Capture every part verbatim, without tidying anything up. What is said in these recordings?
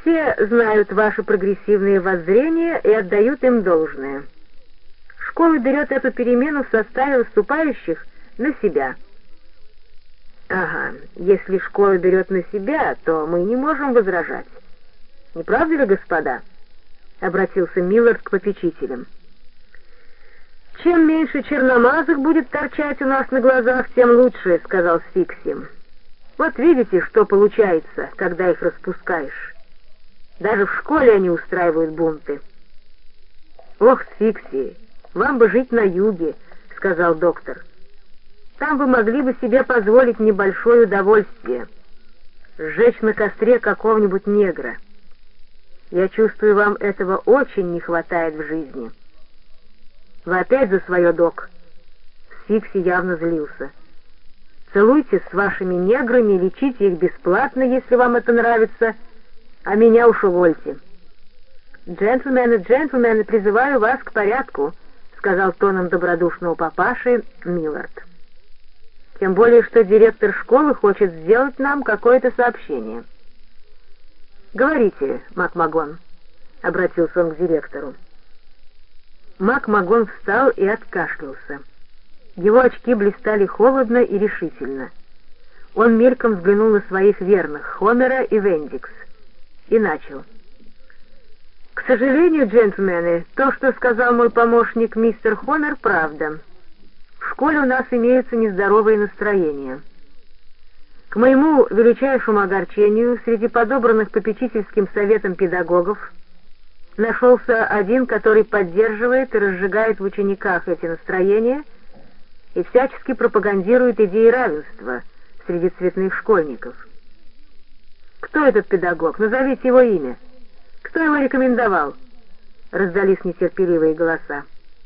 Все знают ваши прогрессивные воззрения и отдают им должное. Школа берет эту перемену в составе выступающих на себя. Ага, если школа берет на себя, то мы не можем возражать. Не правда ли, господа? Обратился Миллард к попечителям. Чем меньше черномазых будет торчать у нас на глазах, тем лучше, сказал Сфикси. Вот видите, что получается, когда их распускаешь. Даже в школе они устраивают бунты. Ох, Сфикси, вам бы жить на юге, сказал доктор. Там вы могли бы себе позволить небольшое удовольствие — сжечь на костре какого-нибудь негра. Я чувствую, вам этого очень не хватает в жизни. Вы опять за свое, док. Сфикси явно злился. Целуйтесь с вашими неграми, лечите их бесплатно, если вам это нравится, а меня уж увольте. Джентльмены, джентльмены, призываю вас к порядку, сказал тоном добродушного папаши Миллард. Тем более, что директор школы хочет сделать нам какое-то сообщение. «Говорите, Макмагон», — обратился он к директору. Макмагон встал и откашлялся. Его очки блистали холодно и решительно. Он мельком взглянул на своих верных, Хомера и Вендикс, и начал. «К сожалению, джентльмены, то, что сказал мой помощник мистер Хомер, правда. В школе у нас имеются нездоровые настроения. К моему величайшему огорчению, среди подобранных попечительским советом педагогов нашелся один, который поддерживает и разжигает в учениках эти настроения и всячески пропагандирует идеи равенства среди цветных школьников. Кто этот педагог? Назовите его имя. Кто его рекомендовал?» Раздались нетерпеливые голоса.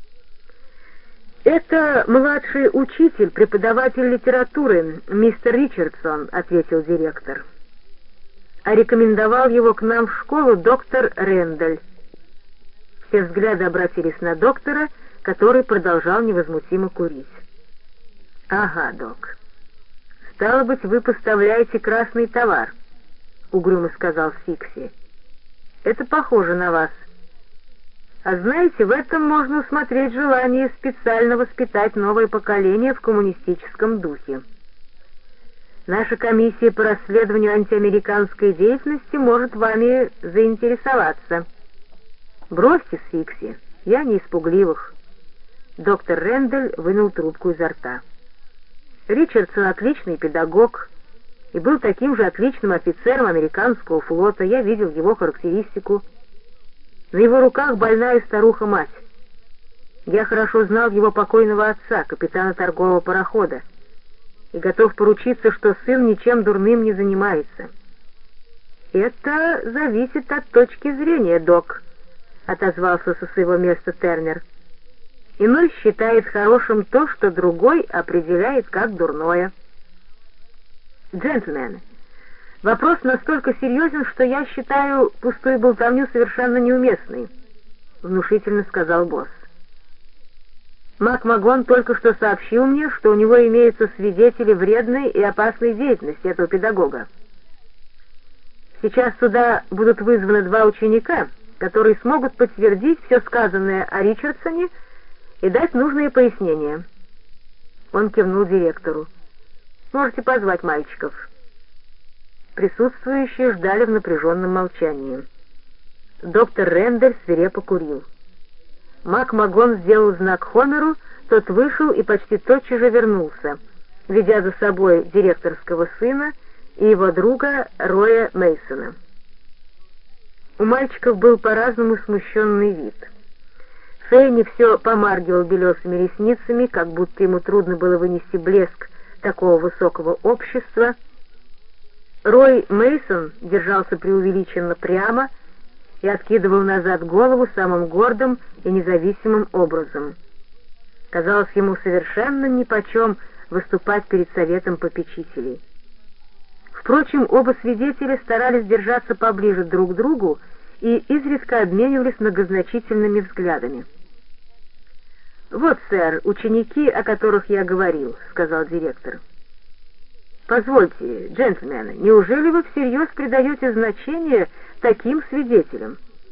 «Это младший учитель, преподаватель литературы, мистер Ричардсон», — ответил директор. «А рекомендовал его к нам в школу доктор Рэндаль». Все взгляды обратились на доктора, который продолжал невозмутимо курить. «Ага, док. Стало быть, вы поставляете красный товар», — угрюмо сказал Сфикси. «Это похоже на вас. А знаете, в этом можно усмотреть желание специально воспитать новое поколение в коммунистическом духе. Наша комиссия по расследованию антиамериканской деятельности может вами заинтересоваться. Бросьте, Сфикси, я не из пугливых». Доктор Рэндаль вынул трубку изо рта. «Ричардсон отличный педагог и был таким же отличным офицером американского флота. Я видел его характеристику. На его руках больная старуха-мать. Я хорошо знал его покойного отца, капитана торгового парохода, и готов поручиться, что сын ничем дурным не занимается». «Это зависит от точки зрения, док», — отозвался со своего места Тернер. «Иной считает хорошим то, что другой определяет как дурное». «Джентльмены, вопрос настолько серьезен, что я считаю пустую болтовню совершенно неуместной», — внушительно сказал босс. «Макмагон только что сообщил мне, что у него имеются свидетели вредной и опасной деятельности этого педагога. Сейчас сюда будут вызваны два ученика, которые смогут подтвердить все сказанное о Ричардсоне и дать нужные пояснения». Он кивнул директору. «Можете позвать мальчиков». Присутствующие ждали в напряженном молчании. Доктор Рэндаль свирепо курил. Макмагон сделал знак Хомеру, тот вышел и почти тотчас же вернулся, ведя за собой директорского сына и его друга Роя Мейсона. У мальчиков был по-разному смущенный вид. Фейни все помаргивал белесыми ресницами, как будто ему трудно было вынести блеск такого высокого общества. Рой Мейсон держался преувеличенно прямо и откидывал назад голову самым гордым и независимым образом. Казалось ему совершенно нипочем выступать перед советом попечителей. Впрочем, оба свидетеля старались держаться поближе друг к другу и изредка обменивались многозначительными взглядами. «Вот, сэр, ученики, о которых я говорил», — сказал директор. «Позвольте, джентльмены, неужели вы всерьез придаете значение таким свидетелем.